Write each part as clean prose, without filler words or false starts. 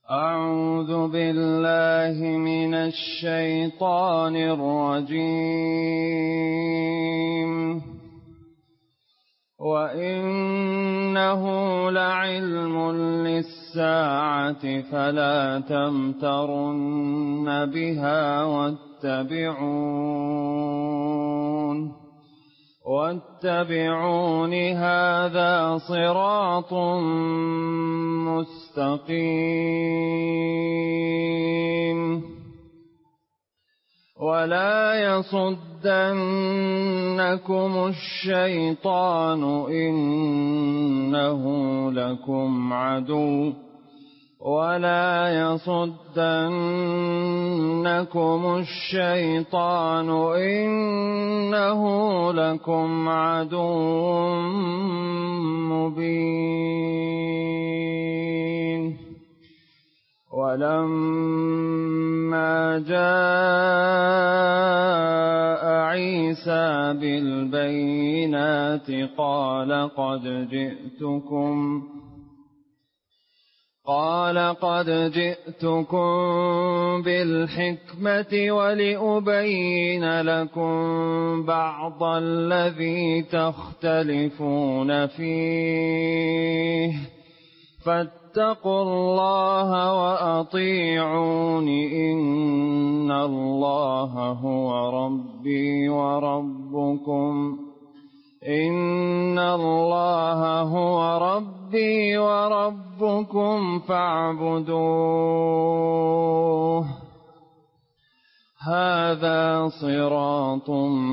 أعوذ بالله من الشيطان الرجيم. وإنه لعلم للساعة فلا تمترن بها واتبعون هذا صراط مستقيم. ولا يصدنكم الشيطان إنه لكم عدو مبين. ولما جاء عيسى بالبينات قال قد جئتكم بالحكمة ولأبين لكم بعض الذي تختلفون فيه فاتقوا الله وأطيعون إن الله هو ربي وربكم فاعبدوه هذا صراط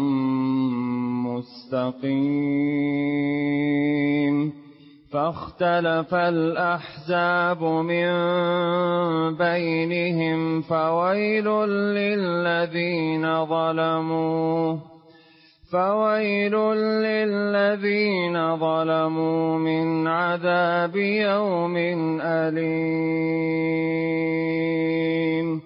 مستقيم. فاختلف الأحزاب من بينهم فويل للذين ظلموا من عذاب يوم أليم.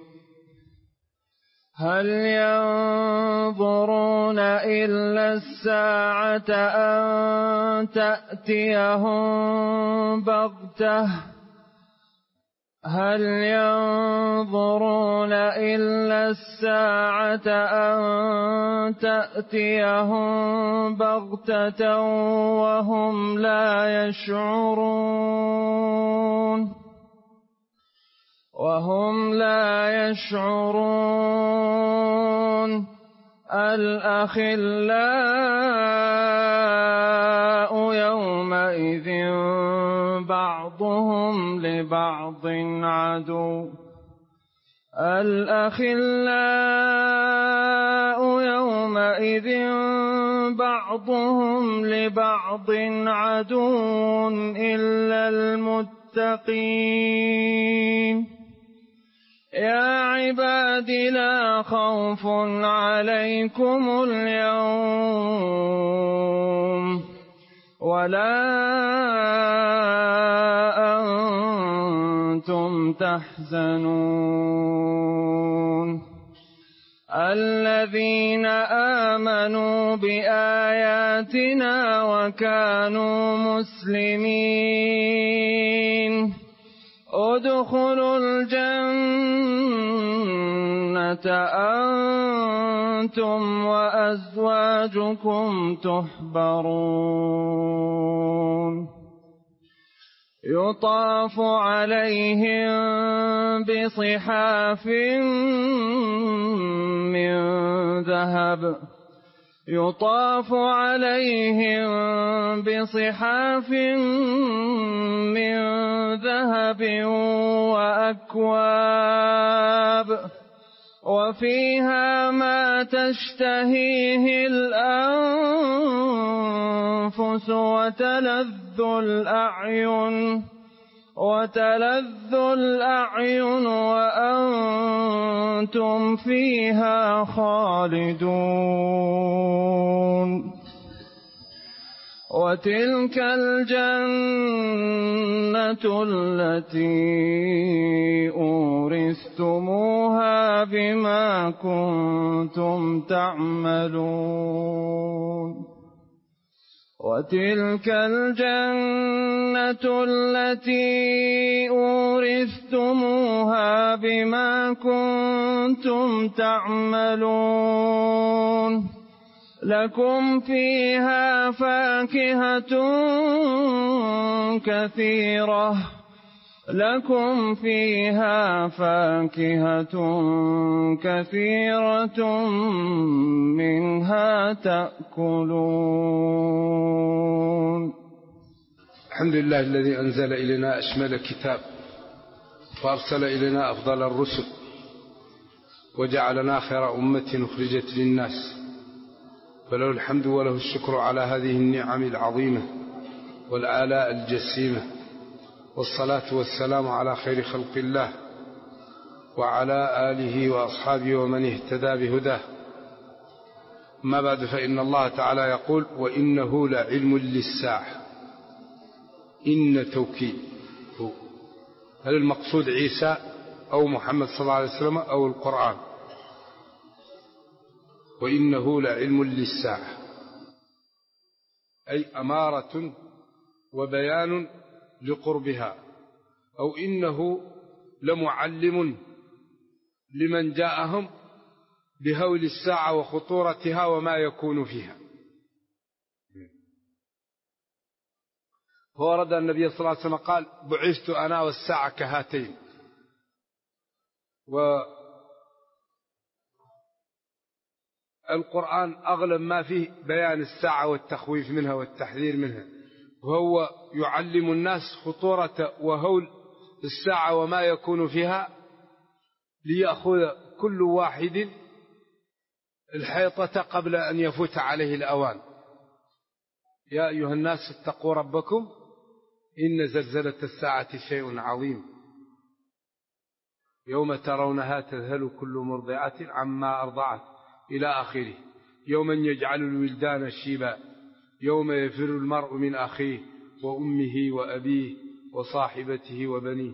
هل ينظرون إلا الساعة أن تأتيهم بغتة وهم لا يشعرون. الأخلاء يومئذ بعضهم لبعض عدو إلا المتقين. يا عباد لا خوف عليكم اليوم ولا أنتم تحزنون. الذين آمنوا بآياتنا وكانوا مسلمين ادخلوا الجنة أنتم وأزواجكم تحبرون. يطاف عليهم بصحاف من ذهب وأكواب وفيها ما تشتهيه الأنفس وتلذ الأعين وأنتم فيها خالدون. وتلك الجنة التي أورثتموها بما كنتم تعملون. وتلك الجنة التي أورثتموها بما كنتم تعملون لكم فيها فاكهة كثيرة منها تأكلون. الحمد لله الذي أنزل إلينا أشمل كتاب وأرسل إلينا أفضل الرسل وجعلنا خير أمة أخرجت للناس، فله الحمد وله الشكر على هذه النعم العظيمة والآلاء الجسيمة، والصلاة والسلام على خير خلق الله وعلى آله وأصحابه ومن اهتدى بهداه. ما بعد، فإن الله تعالى يقول: وإنه لعلم للساعة. إن توكيد، هل المقصود عيسى أو محمد صلى الله عليه وسلم أو القرآن؟ وإنه لعلم للساعة أي أمارة وبيان لقربها، أو إنه لمعلم لمن جاءهم بهول الساعة وخطورتها وما يكون فيها. فورد النبي صلى الله عليه وسلم قال: بعثت أنا والساعة كهاتين. والقرآن أغلب ما فيه بيان الساعة والتخويف منها والتحذير منها، وهو يعلم الناس خطورة وهول الساعة وما يكون فيها، ليأخذ كل واحد الحيطة قبل أن يفوت عليه الأوان. يا أيها الناس اتقوا ربكم إن زلزلة الساعة شيء عظيم، يوم ترونها تذهل كل مرضعة عما أرضعت إلى آخره، يوما يجعل الولدان شيبا، يوم يفر المرء من أخيه وأمه وأبيه وصاحبته وبنيه،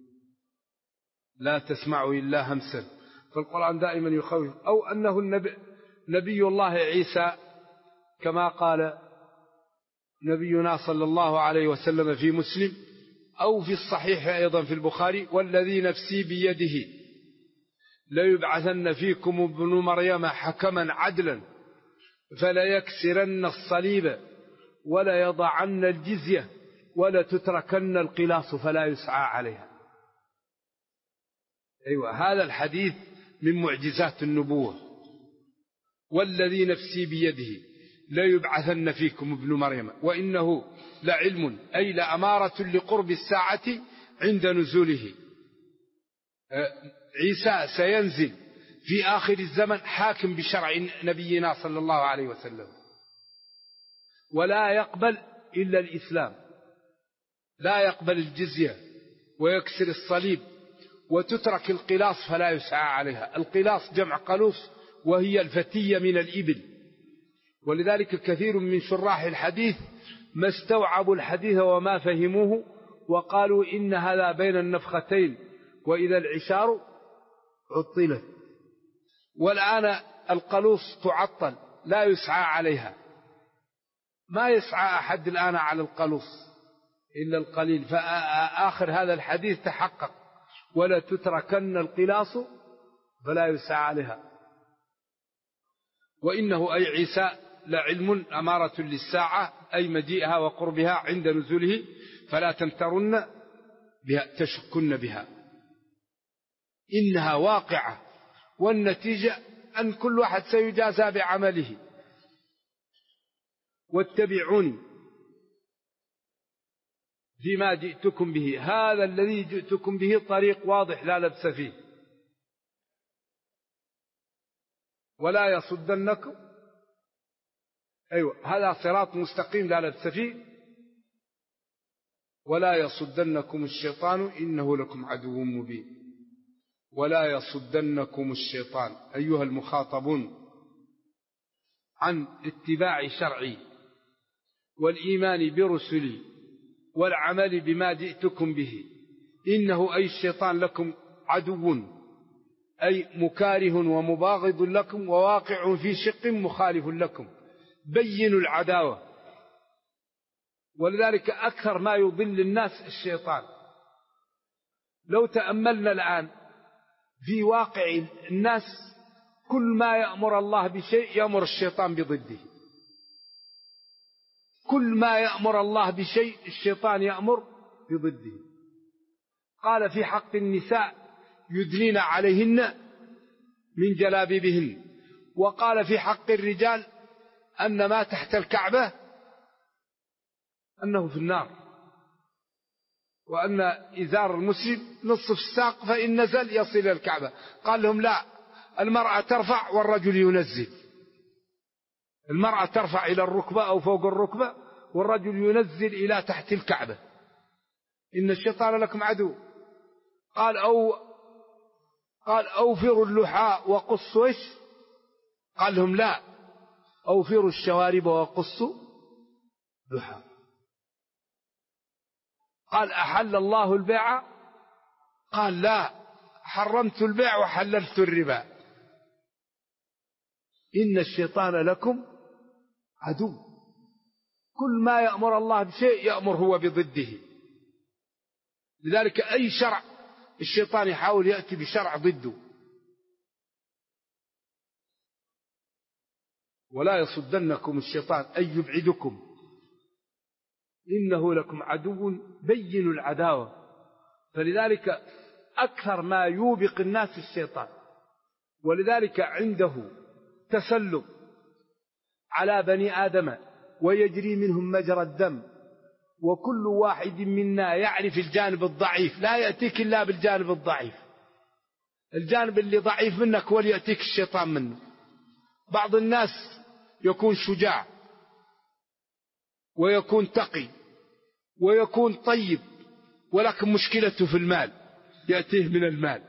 لا تسمعوا إلا همسا. فالقرآن دائما يخوف. أو أنه نبي الله عيسى، كما قال نبينا صلى الله عليه وسلم في مسلم، أو في الصحيح أيضا في البخاري: والذي نفسي بيده ليبعثن فيكم ابن مريم حكما عدلا فلا يكسرن الصليب ولا يضعن الجزية ولا تتركن القلاص فلا يسعى عليها. أيوة، هذا الحديث من معجزات النبوة. والذي نفسي بيده ليبعثن فيكم ابن مريم وإنه لعلم أي لأمارة لقرب الساعة عند نزوله. عيسى سينزل في آخر الزمن حاكم بشرع نبينا صلى الله عليه وسلم، ولا يقبل إلا الإسلام، لا يقبل الجزية، ويكسر الصليب، وتترك القلاص فلا يسعى عليها. القلاص جمع قلوص، وهي الفتية من الإبل. ولذلك كثير من شراح الحديث ما استوعبوا الحديث وما فهموه، وقالوا إن هذا بين النفختين وإذا العشار عطلت. والآن القلوص تعطل لا يسعى عليها، ما يسعى أحد الآن على القلوص إلا القليل. فآخر هذا الحديث تحقق: ولا تتركن القلاص فلا يسعى عليها. وإنه أي عيسى لعلم أمارة للساعة، أي مجيئها وقربها عند نزوله، فلا تمترن بها تشكن بها، إنها واقعة، والنتيجة أن كل واحد سيجازى بعمله. واتبعوني فيما جئتكم به، هذا الذي جئتكم به طريق واضح لا لبس فيه، ولا يصدنكم، أيوة هذا صراط مستقيم لا لبس فيه، ولا يصدنكم الشيطان إنه لكم عدو مبين. ولا يصدنكم الشيطان أيها المخاطبون عن اتباع شرعي والإيمان برسلي والعمل بما جئتكم به، إنه أي الشيطان لكم عدو، أي مكاره ومباغض لكم، وواقع في شق مخالف لكم. بينوا العداوة ولذلك أكثر ما يضل الناس الشيطان. لو تأملنا الآن في واقع الناس، كل ما يأمر الله بشيء يأمر الشيطان بضده. كل ما يأمر الله بشيء الشيطان يأمر بضده. قال في حق النساء يدنين عليهن من جلابيبهن، وقال في حق الرجال أن ما تحت الكعبة أنه في النار، وأن إزار المسلم نصف الساق فإن نزل يصل إلى الكعبة. قال لهم لا، المرأة ترفع والرجل ينزل. المرأة ترفع إلى الركبة أو فوق الركبة، والرجل ينزل إلى تحت الكعبة. إن الشيطان لكم عدو. قال أوفروا اللحاء وقصوا إيش؟ قال لهم لا، أوفروا الشوارب وقصوا لحاء. قال أحل الله البيع؟ قال لا، حرمت البيع وحللت الربا. إن الشيطان لكم عدو. كل ما يأمر الله بشيء يأمر هو بضده. لذلك أي شرع الشيطان يحاول يأتي بشرع ضده. ولا يصدنكم الشيطان أن يبعدكم إنه لكم عدو بين العداوة. فلذلك أكثر ما يوبق الناس الشيطان، ولذلك عنده تسلط على بني آدم ويجري منهم مجرى الدم، وكل واحد منا يعرف الجانب الضعيف، لا يأتيك إلا بالجانب الضعيف. الجانب اللي ضعيف منك هو اللي يأتيك الشيطان منه. بعض الناس يكون شجاع ويكون تقي ويكون طيب، ولكن مشكلته في المال، يأتيه من المال.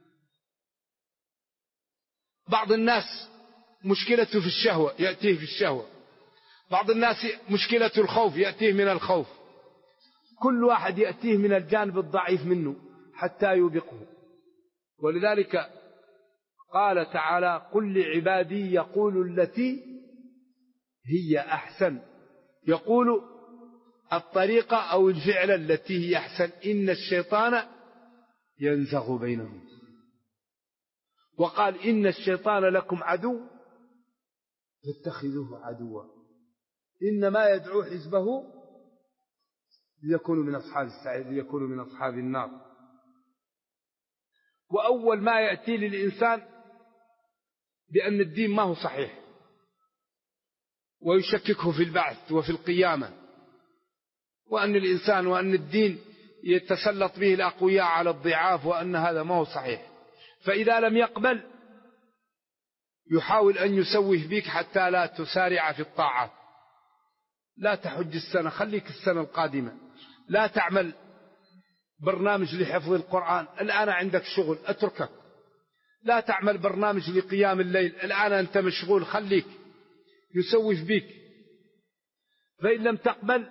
بعض الناس مشكلته في الشهوة، يأتيه في الشهوة. بعض الناس مشكلته الخوف، يأتيه من الخوف. كل واحد يأتيه من الجانب الضعيف منه حتى يوبقه. ولذلك قال تعالى قل لعبادي يقولوا التي هي أحسن. يقول الطريقة أو الفعل التي هي أحسن. إن الشيطان ينزغ بينهم. وقال إن الشيطان لكم عدو فاتخذوه عدوا إنما يدعو حزبه ليكونوا من أصحاب السعير، ليكونوا من أصحاب النار. وأول ما يأتي للإنسان بأن الدين ما هو صحيح، ويشككه في البعث وفي القيامة، وأن الإنسان وأن الدين يتسلط به الأقوياء على الضعاف، وأن هذا ما هو صحيح. فإذا لم يقبل يحاول أن يسوه بك حتى لا تسارع في الطاعات. لا تحج السنة، خليك السنة القادمة. لا تعمل برنامج لحفظ القرآن، الآن عندك شغل، أتركك. لا تعمل برنامج لقيام الليل، الآن أنت مشغول، خليك. يسوف بك. فإن لم تقبل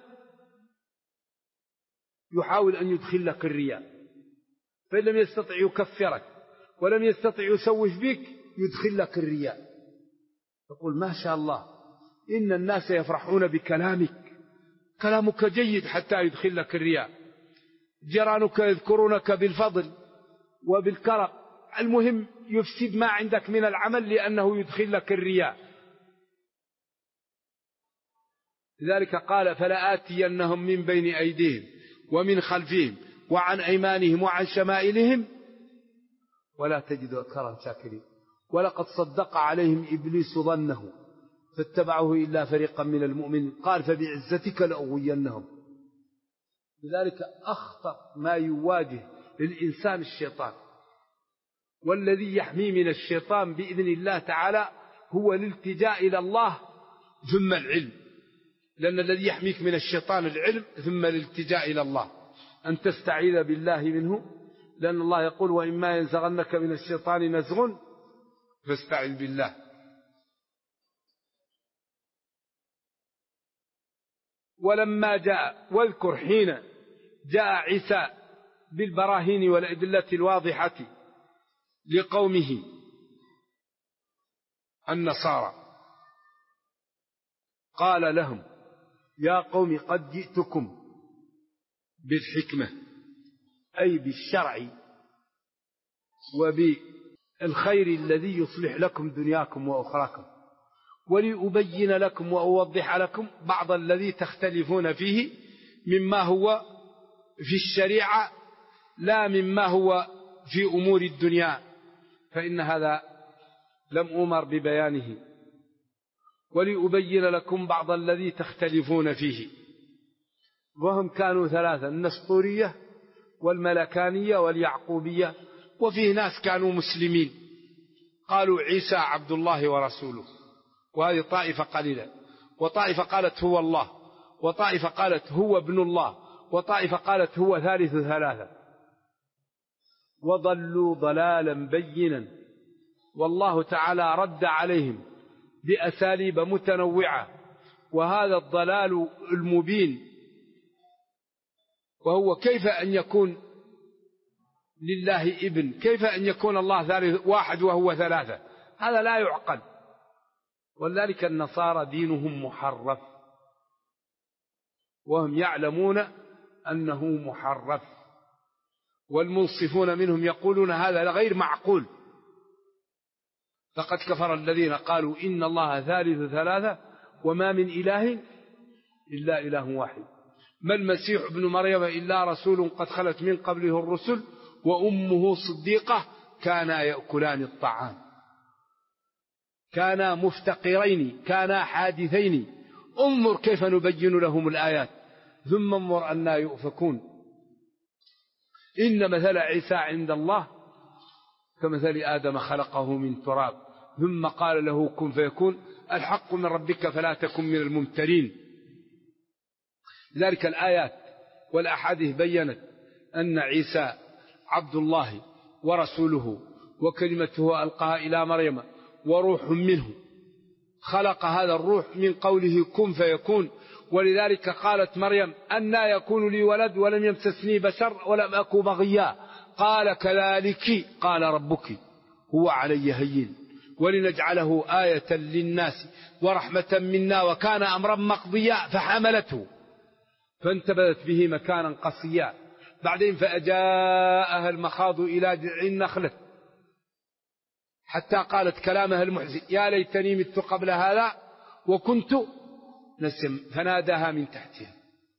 يحاول أن يدخل لك الرياء. فإن لم يستطع يكفرك، ولم يستطع يسوف بك يدخل لك الرياء. تقول ما شاء الله إن الناس يفرحون بكلامك، كلامك جيد، حتى يدخل لك الرياء. جيرانك يذكرونك بالفضل وبالكرم، المهم يفسد ما عندك من العمل لأنه يدخل لك الرياء. لذلك قال فلآتينهم من بين أيديهم ومن خلفهم وعن أيمانهم وعن شمائلهم ولا تجد أكثرهم شاكرين. ولقد صدق عليهم إبليس ظنه فاتبعه إلا فريقا من المؤمنين قال فبعزتك لأغوينهم. لذلك أخطر ما يواجه للإنسان الشيطان، والذي يحميه من الشيطان بإذن الله تعالى هو الالتجاء إلى الله ثم العلم. لأن الذي يحميك من الشيطان العلم ثم الالتجاء إلى الله، أن تستعيذ بالله منه. لأن الله يقول وإما ينزغنك من الشيطان نزغ فاستعذ بالله. ولما جاء واذكر حين جاء عيسى بالبراهين والأدلة الواضحة لقومه النصارى قال لهم يا قوم قد جئتكم بالحكمة أي بالشرع وبالخير الذي يصلح لكم دنياكم وأخراكم، ولأبين لكم وأوضح لكم بعض الذي تختلفون فيه مما هو في الشريعة لا مما هو في أمور الدنيا، فإن هذا لم أمر ببيانه. ولأبين لكم بعض الذي تختلفون فيه. وهم كانوا ثلاثة: النسطورية والملكانية واليعقوبية. وفيه ناس كانوا مسلمين قالوا عيسى عبد الله ورسوله، وهذه طائفة قليلة. وطائفة قالت هو الله، وطائفة قالت هو ابن الله، وطائفة قالت هو ثالث ثلاثة. وضلوا ضلالا بينا، والله تعالى رد عليهم بأساليب متنوعة. وهذا الضلال المبين، وهو كيف أن يكون لله ابن، كيف أن يكون الله ثالث واحد وهو ثلاثة، هذا لا يعقل. ولذلك النصارى دينهم محرف، وهم يعلمون أنه محرف، والمنصفون منهم يقولون هذا غير معقول. لقد كفر الذين قالوا إن الله ثالث ثلاثة وما من إله إلا إله واحد، ما المسيح ابن مريم إلا رسول قد خلت من قبله الرسل وأمه صديقة كانا يأكلان الطعام، كانا مفتقرين، كانا حادثين. انظر كيف نبين لهم الآيات ثم انظر أنا يؤفكون. إن مثل عيسى عند الله كمثل آدم خلقه من تراب ثم قال له كن فيكون، الحق من ربك فلا تكن من الممترين. لذلك الآيات والأحاديث بيّنت أن عيسى عبد الله ورسوله وكلمته ألقاها إلى مريم وروح منه، خلق هذا الروح من قوله كن فيكون. ولذلك قالت مريم أنى يكون لي ولد ولم يمسسني بشر ولم أك بغيا، قال كذلك قال ربك هو علي هين ولنجعله آية للناس ورحمة منا وكان أمرا مقضيا، فحملته فانتبذت به مكانا قصيا. بعدين فأجاءها المخاض إلى جذع النخلة حتى قالت كلامها المحزن يا ليتني مت قبل هذا وكنت نسيا، فناداها من تحتها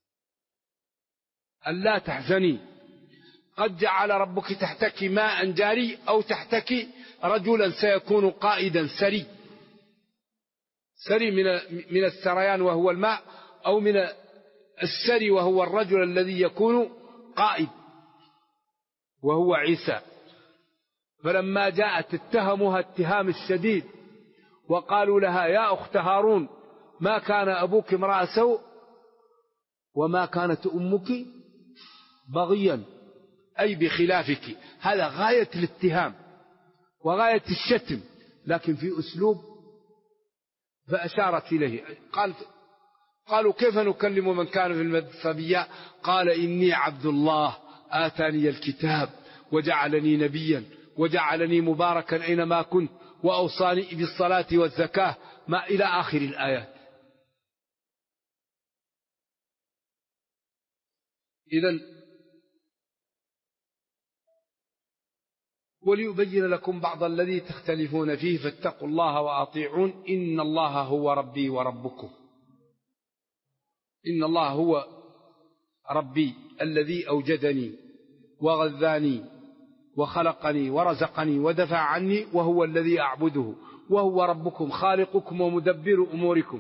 ألا تحزني قد جعل ربك تحتك ماء جاري، أو تحتك رجلا سيكون قائدا سري. سري من السريان وهو الماء، أو من السري وهو الرجل الذي يكون قائد وهو عيسى. فلما جاءت اتهموها اتهام الشديد وقالوا لها يا أخت هارون ما كان أبوك امرأ سوء وما كانت أمك بغيا، أي بخلافك. هذا غاية الاتهام وغاية الشتم، لكن في أسلوب. فأشارت إليه قالوا كيف نكلم من كان في المهد صبيا، قال إني عبد الله آتاني الكتاب وجعلني نبيا وجعلني مباركا أينما كنت وأوصاني بالصلاة والزكاة، ما إلى آخر الآيات. إذن وليبين لكم بعض الذي تختلفون فيه فاتقوا الله وأطيعون إن الله هو ربي وربكم. إن الله هو ربي الذي أوجدني وغذاني وخلقني ورزقني ودفع عني، وهو الذي أعبده، وهو ربكم خالقكم ومدبر أموركم.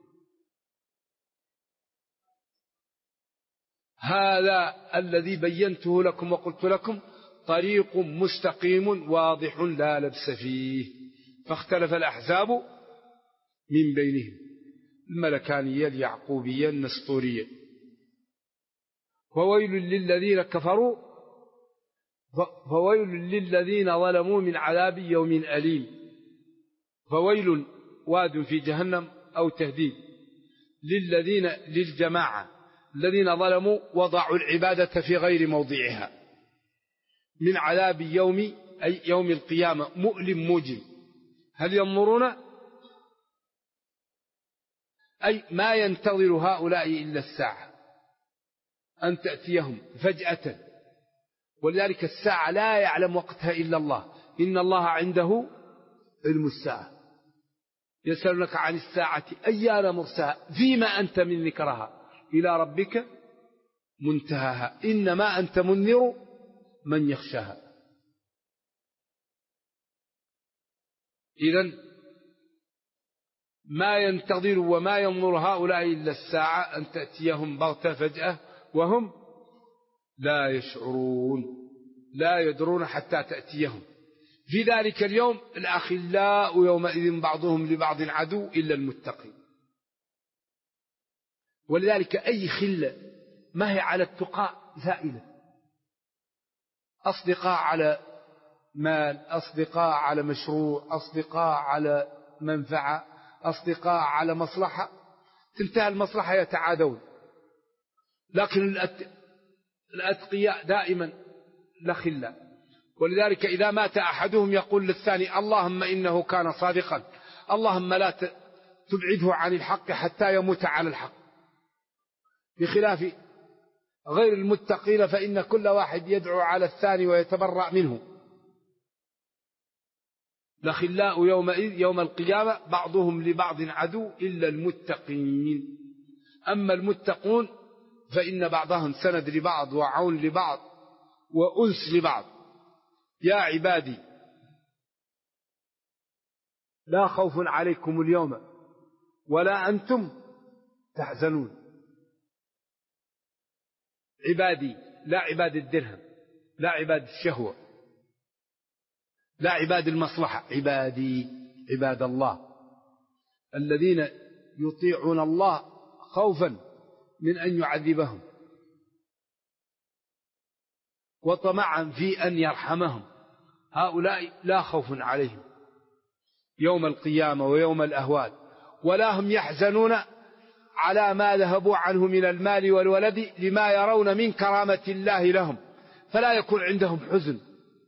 هذا الذي بينته لكم وقلت لكم طريق مستقيم واضح لا لبس فيه، فاختلف الأحزاب من بينهم، الملكانية اليعقوبية النسطورية. فويل للذين كفروا فويل للذين ظلموا من عذاب يوم أليم. فويل واد في جهنم أو تهديد للجماعة الذين ظلموا وضعوا العبادة في غير موضعها، من عذاب يوم أي يوم القيامة مؤلم موجم. هل ينظرون أي ما ينتظر هؤلاء إلا الساعة أن تأتيهم فجأة. ولذلك الساعة لا يعلم وقتها إلا الله، إن الله عنده علم الساعة. يسألونك عن الساعة أيان مرساها فيما أنت من ذكرها إلى ربك منتهاها إنما أنت منذر من يخشاها. إذن ما ينتظر وما ينظر هؤلاء إلا الساعة أن تأتيهم بغتة فجأة وهم لا يشعرون، لا يدرون حتى تأتيهم. في ذلك اليوم الأخلاء يومئذ بعضهم لبعض عدو إلا المتقين. ولذلك أي خلة ما هي على التقى زائلة، أصدقاء على مال، أصدقاء على مشروع، أصدقاء على منفعة، أصدقاء على مصلحة، تنتهي المصلحة يتعادون. لكن الأتقياء دائما لا خلة. ولذلك إذا مات أحدهم يقول للثاني اللهم إنه كان صادقا، اللهم لا تبعده عن الحق حتى يموت على الحق. بخلاف غير المتقين فإن كل واحد يدعو على الثاني ويتبرأ منه. الأخلاء يومئذ يوم القيامة بعضهم لبعض عدو إلا المتقين. أما المتقون فإن بعضهم سند لبعض وعون لبعض وأنس لبعض. يا عبادي لا خوف عليكم اليوم ولا أنتم تحزنون. عبادي لا عباد الدرهم، لا عباد الشهوة، لا عباد المصلحة، عبادي عباد الله الذين يطيعون الله خوفا من أن يعذبهم وطمعا في أن يرحمهم. هؤلاء لا خوف عليهم يوم القيامة ويوم الأهوال، ولا هم يحزنون على ما ذهبوا عنه من المال والولد لما يرون من كرامة الله لهم، فلا يكون عندهم حزن.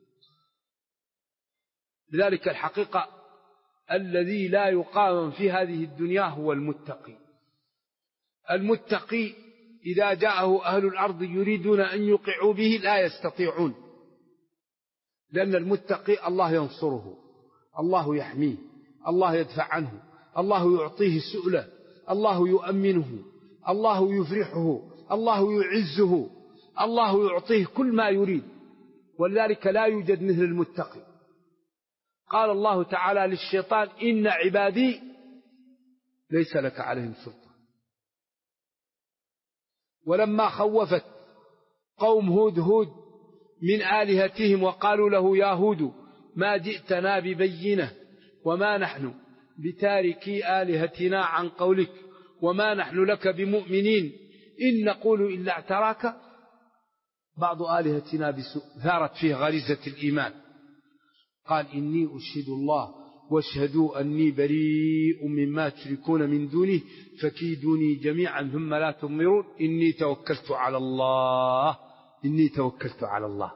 لذلك الحقيقة الذي لا يقاوم في هذه الدنيا هو المتقي. المتقي إذا جاءه أهل الأرض يريدون أن يوقعوا به لا يستطيعون، لأن المتقي الله ينصره، الله يحميه، الله يدفع عنه، الله يعطيه سؤله، الله يؤمنه، الله يفرحه، الله يعزه، الله يعطيه كل ما يريد. ولذلك لا يوجد مثل المتقي. قال الله تعالى للشيطان إن عبادي ليس لك عليهم سلطان. ولما خوفت قوم هود من آلهتهم وقالوا له يا هود ما جئتنا ببينة وما نحن بتاركي آلهتنا عن قولك وما نحن لك بمؤمنين إن نقول إلا اعتراك بعض آلهتنا بسوء، ثارت فيه غريزة الإيمان. قال إني أشهد الله واشهدوا أني بريء مما تشركون من دونه فكيدوني جميعا ثم لا تنظرون إني توكلت على الله، إني توكلت على الله.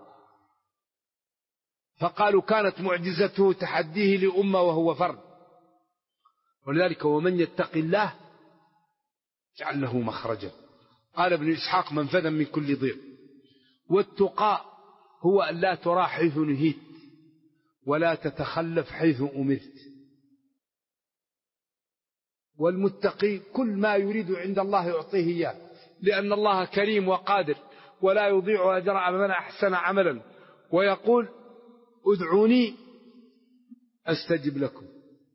فقالوا كانت معجزته تحديه لأمة وهو فرد. ولذلك ومن يتق الله جعل له مخرجا. قال ابن إسحاق منفذا من كل ضيق. والتقاء هو أن لا ترى حيث نهيت ولا تتخلف حيث أمرت. والمتقي كل ما يريد عند الله يعطيه إياه، لأن الله كريم وقادر ولا يضيع أجر من أحسن عملا، ويقول ادعوني أستجب لكم.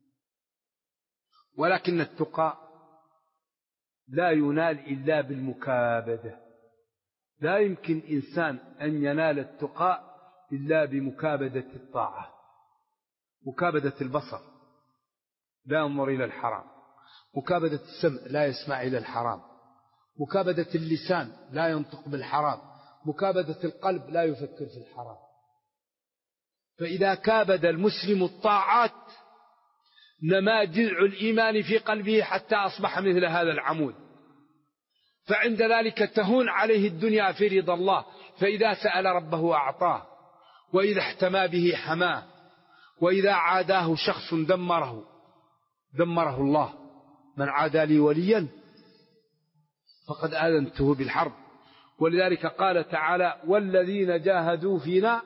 ولكن التقى لا ينال إلا بالمكابدة. لا يمكن إنسان أن ينال التقى إلا بمكابدة الطاعة. مكابدة البصر لا ينظر إلى الحرام، مكابدة السمع لا يسمع إلى الحرام، مكابدة اللسان لا ينطق بالحرام، مكابدة القلب لا يفكر في الحرام. فإذا كابد المسلم الطاعات نما جذع الإيمان في قلبه حتى أصبح مثل هذا العمود. فعند ذلك تهون عليه الدنيا في رضا الله، فإذا سأل ربه أعطاه، وإذا احتمى به حماه، وإذا عاداه شخص دمره الله من عادى لي وليا فقد آذنته بالحرب. ولذلك قال تعالى والذين جاهدوا فينا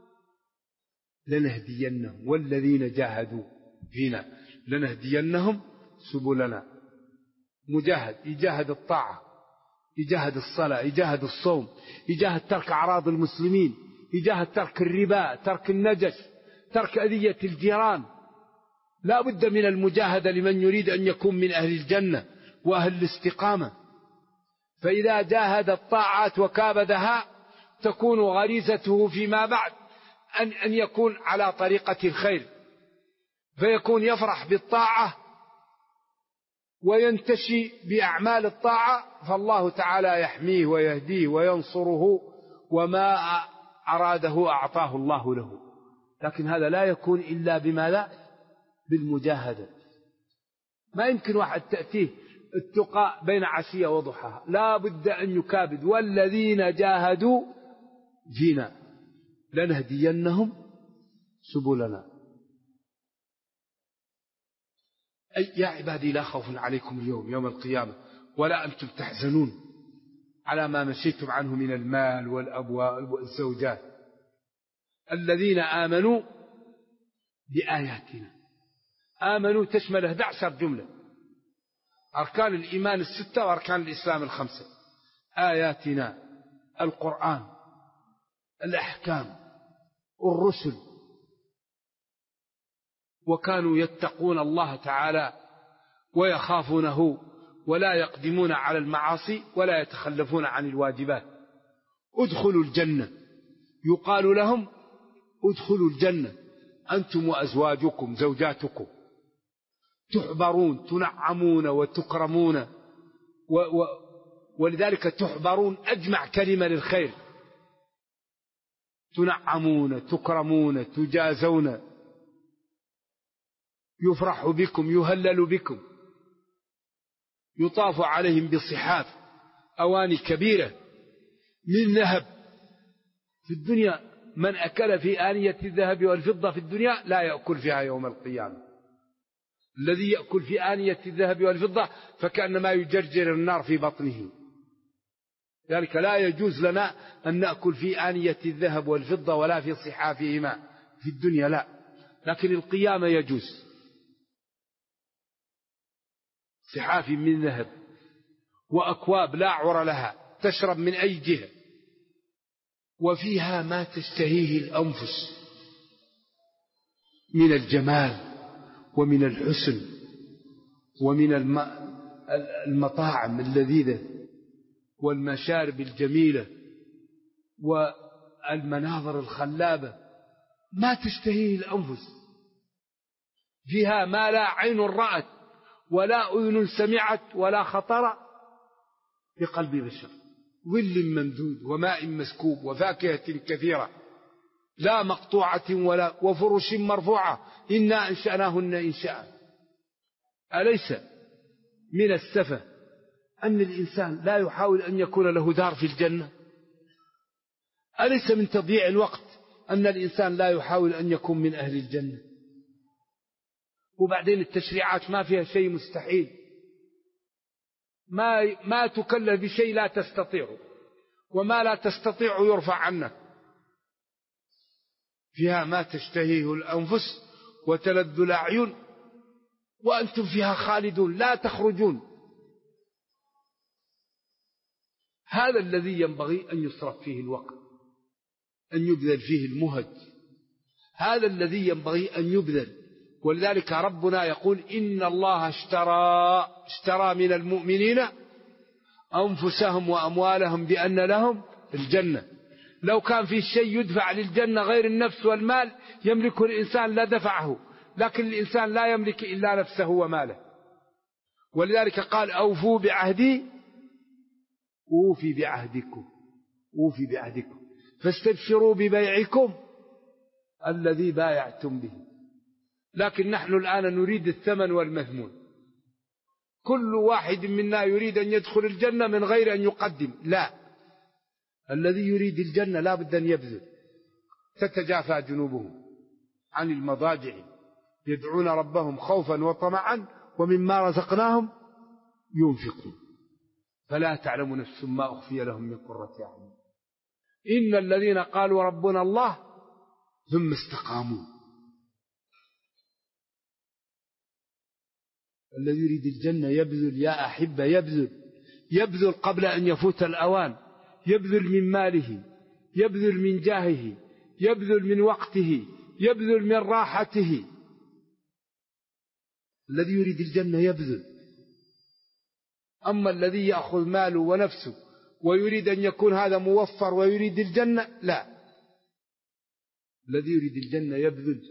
لنهدينهم، والذين جاهدوا فينا لنهدينهم سبلنا. مجاهد يجاهد الطاعة، يجاهد الصلاة، يجاهد الصوم، يجاهد ترك أعراض المسلمين، يجاهد ترك الربا، ترك النجش، ترك أذية الجيران. لا بد من المجاهدة لمن يريد أن يكون من أهل الجنة وأهل الاستقامة. فإذا جاهد الطاعات وكابدها تكون غريزته فيما بعد أن يكون على طريقة الخير، فيكون يفرح بالطاعة وينتشي بأعمال الطاعة، فالله تعالى يحميه ويهديه وينصره، وما أراده أعطاه الله له. لكن هذا لا يكون إلا بماذا؟ بالمجاهدة. ما يمكن واحد تأتيه التقى بين عشية وضحاها، لا بد أن يكابد. والذين جاهدوا فينا لنهدينهم سبلنا. أي يا عبادي لا خوف عليكم اليوم يوم القيامة ولا أنتم تحزنون على ما مشيتم عنه من المال والأبواب والزوجات. الذين آمنوا بآياتنا. آمنوا تشمل 11 جملة، أركان الإيمان 6 وأركان الإسلام 5. آياتنا القرآن، الأحكام، الرسل. وكانوا يتقون الله تعالى ويخافونه ولا يقدمون على المعاصي ولا يتخلفون عن الواجبات. ادخلوا الجنة، يقال لهم ادخلوا الجنة أنتم وأزواجكم زوجاتكم تحبرون تنعمون وتكرمون، ولذلك تحبرون أجمع كلمة للخير. تنعمون تكرمون تجازون، يفرح بكم يهلل بكم، يطاف عليهم بصحاف أواني كبيرة من ذهب. في الدنيا من أكل في آنية الذهب والفضة في الدنيا لا يأكل فيها يوم القيامة. الذي يأكل في آنية الذهب والفضة فكأنما يجرجر النار في بطنه. ذلك لا يجوز لنا أن نأكل في آنية الذهب والفضة ولا في صحافهما في الدنيا، لا، لكن القيامة يجوز. صحاف من ذهب وأكواب لا عر لها تشرب من أي جهة، وفيها ما تشتهيه الأنفس من الجمال ومن الحسن ومن المطاعم اللذيذة والمشارب الجميلة والمناظر الخلابة، ما تشتهيه الأنفس. فيها ما لا عين رأت ولا أذن سمعت ولا خطر بقلب بشر، ظل ممدود وماء مسكوب وفاكهة كثيرة لا مقطوعة ولا وفرش مرفوعة إنا أنشأناهن إنشاء. أليس من السفة أن الإنسان لا يحاول أن يكون له دار في الجنة؟ أليس من تضييع الوقت أن الإنسان لا يحاول أن يكون من أهل الجنة؟ وبعدين التشريعات ما فيها شيء مستحيل، ما تكلف بشيء لا تستطيعه، وما لا تستطيع يرفع عنك. فيها ما تشتهيه الأنفس وتلذ الأعين وأنتم فيها خالدون لا تخرجون. هذا الذي ينبغي أن يصرف فيه الوقت، أن يبذل فيه المهج، هذا الذي ينبغي أن يبذل. ولذلك ربنا يقول إن الله اشترى من المؤمنين أنفسهم وأموالهم بأن لهم الجنة. لو كان في شيء يدفع للجنة غير النفس والمال يملكه الإنسان لا دفعه، لكن الإنسان لا يملك إلا نفسه وماله. ولذلك قال أوفوا بعهدي أوفي بعهدكم فاستبشروا ببيعكم الذي بايعتم به. لكن نحن الآن نريد الثمن والمثمون. كل واحد منا يريد أن يدخل الجنة من غير أن يقدم، لا، الذي يريد الجنة لا بد أن يبذل. تتجافى جنوبهم عن المضاجع يدعون ربهم خوفا وطمعا ومما رزقناهم ينفقون فلا تعلم نفس ما أخفي لهم من قرة أعين إن الذين قالوا ربنا الله ثم استقاموا. الذي يريد الجنة يبذل يا أحبة، يبذل قبل أن يفوت الأوان، يبذل من ماله، يبذل من جاهه، يبذل من وقته، يبذل من راحته. الذي يريد الجنة يبذل. أما الذي يأخذ ماله ونفسه ويريد أن يكون هذا موفر ويريد الجنة، لا، الذي يريد الجنة يبذل.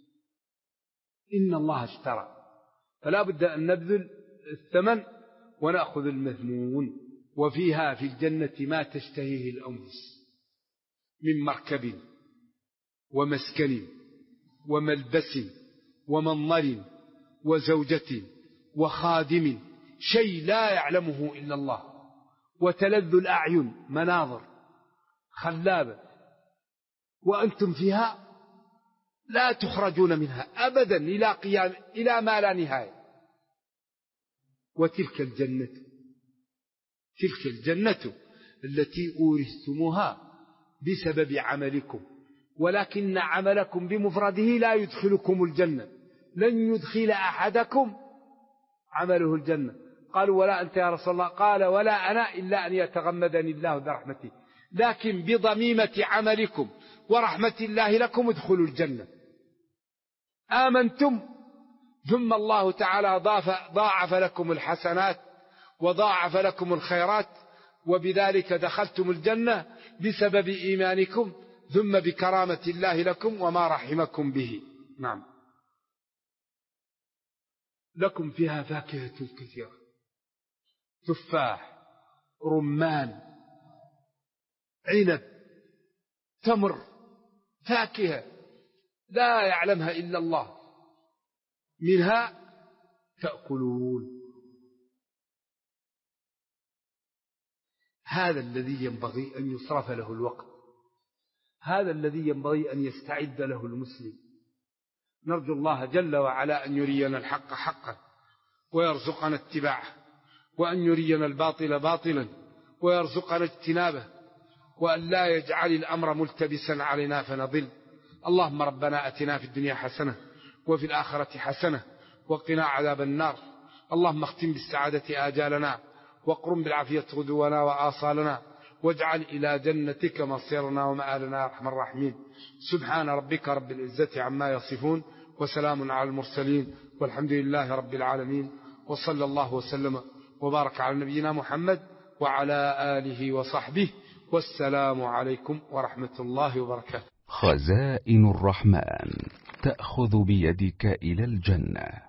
إن الله اشترى، فلا بد أن نبذل الثمن ونأخذ المثمون. وفيها في الجنة ما تشتهيه الأنفس من مركب ومسكن وملبس ومنظر وزوجة وخادم، شيء لا يعلمه إلا الله، وتلذ الأعين، مناظر خلابة، وأنتم فيها لا تخرجون منها أبدا إلى ما لا نهاية. وتلك الجنة، تلك الجنة التي أورثتموها بسبب عملكم، ولكن عملكم بمفرده لا يدخلكم الجنة، لن يدخل أحدكم عمله الجنة. قالوا ولا أنت يا رسول الله؟ قال ولا أنا إلا أن يتغمدني الله برحمته، لكن بضميمة عملكم ورحمة الله لكم ادخلوا الجنة. آمنتم ثم الله تعالى ضاعف لكم الحسنات وضاعف لكم الخيرات، وبذلك دخلتم الجنة بسبب إيمانكم ثم بكرامة الله لكم وما رحمكم به. نعم. لكم فيها فاكهة كثيرة، تفاح، رمان، عنب، تمر، فاكهة لا يعلمها إلا الله، منها تأكلون. هذا الذي ينبغي أن يصرف له الوقت، هذا الذي ينبغي أن يستعد له المسلم. نرجو الله جل وعلا أن يرينا الحق حقا ويرزقنا اتباعه، وأن يرينا الباطل باطلا ويرزقنا اجتنابه، وأن لا يجعل الأمر ملتبسا علينا فنضل. اللهم ربنا أتنا في الدنيا حسنة وفي الآخرة حسنة وقنا عذاب النار. اللهم اختم بالسعادة آجالنا واقرم بالعافية غدونا وآصالنا، واجعل إلى جنتك مصيرنا ومآلنا يا أرحم الراحمين. سبحان ربك رب العزة عما يصفون، وسلام على المرسلين، والحمد لله رب العالمين، وصلى الله وسلم وبارك على نبينا محمد وعلى آله وصحبه، والسلام عليكم ورحمة الله وبركاته. خزائن الرحمن تأخذ بيدك إلى الجنة.